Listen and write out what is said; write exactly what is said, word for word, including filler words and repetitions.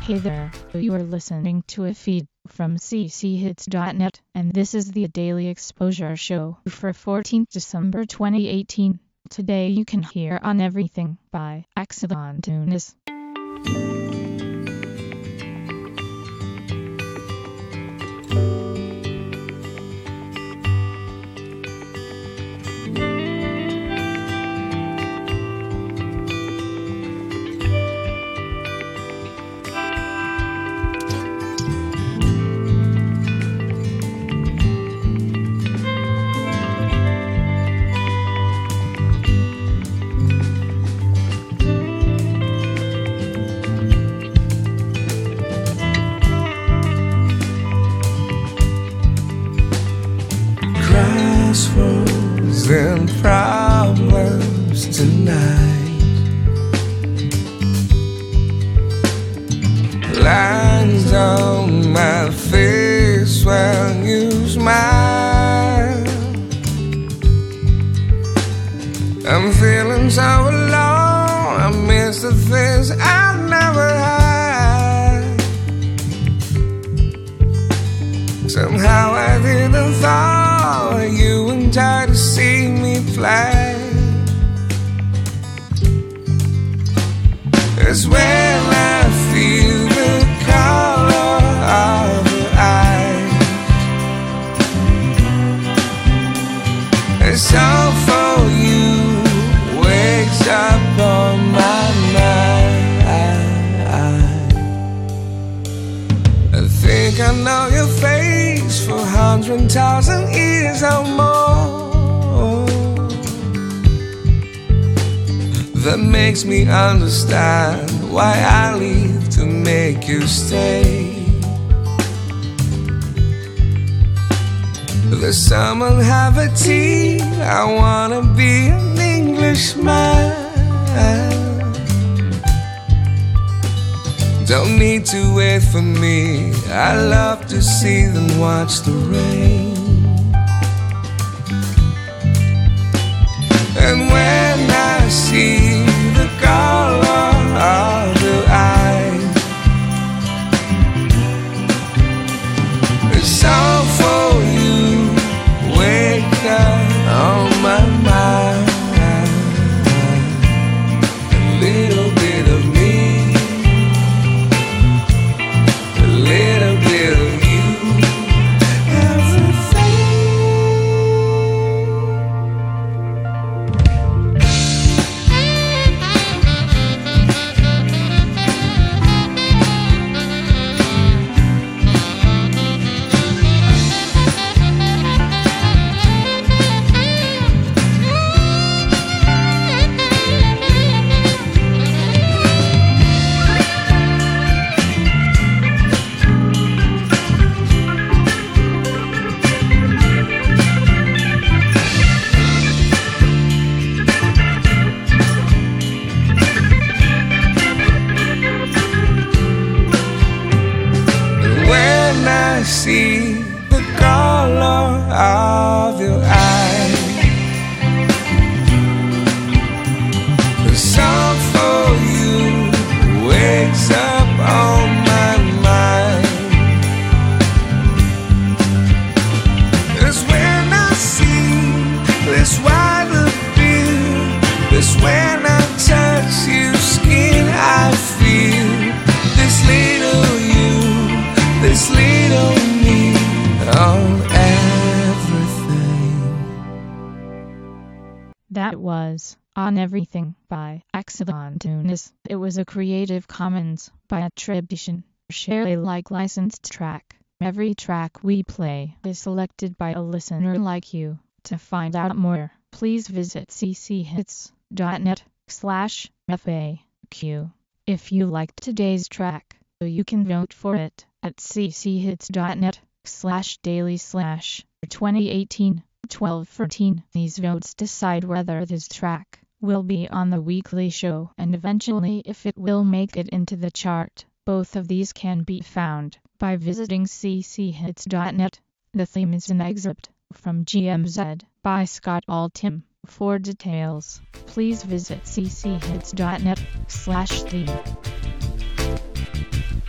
Hey there, you are listening to a feed from c c hits dot net, and this is the Daily Exposure Show for fourteenth December twenty eighteen. Today you can hear On Everything by Axelon Tunis. Crossroads and problems tonight. Lines on my face when you smile. I'm feeling so alone. I miss the things I never had. Somehow I didn't thought you would try to see me fly. It's when I feel the color of your eyes. It's all for you, wakes up on my mind. I think I know your face for a hundred thousand years or more. That makes me understand why I leave to make you stay. The summer have a tea, I wanna be an Englishman. Don't need to wait for me, I love to see them watch the rain. And when I see the color of your eyes, it's all for you, wake up on my mind. A little bit of me, a little bit of you, everything. I see the color of your eyes. The song for you wakes up on my mind. It's when I see this white appeal. It's when I touch your skin, I feel this little you, this little me, on everything. That was On Everything by Axelon Tunis. It was a Creative Commons by attribution, share Alike licensed track. Every track we play is selected by a listener like you. To find out more, please visit c c hits dot net slash F A Q. If you liked today's track, you can vote for it at c c hits dot net slash daily slash twenty eighteen twelve fourteen. These votes decide whether this track will be on the weekly show and eventually if it will make it into the chart. Both of these can be found by visiting c c hits dot net. The theme is an excerpt from G M Z by Scott Altham. For details, please visit c c hits dot net slash theme.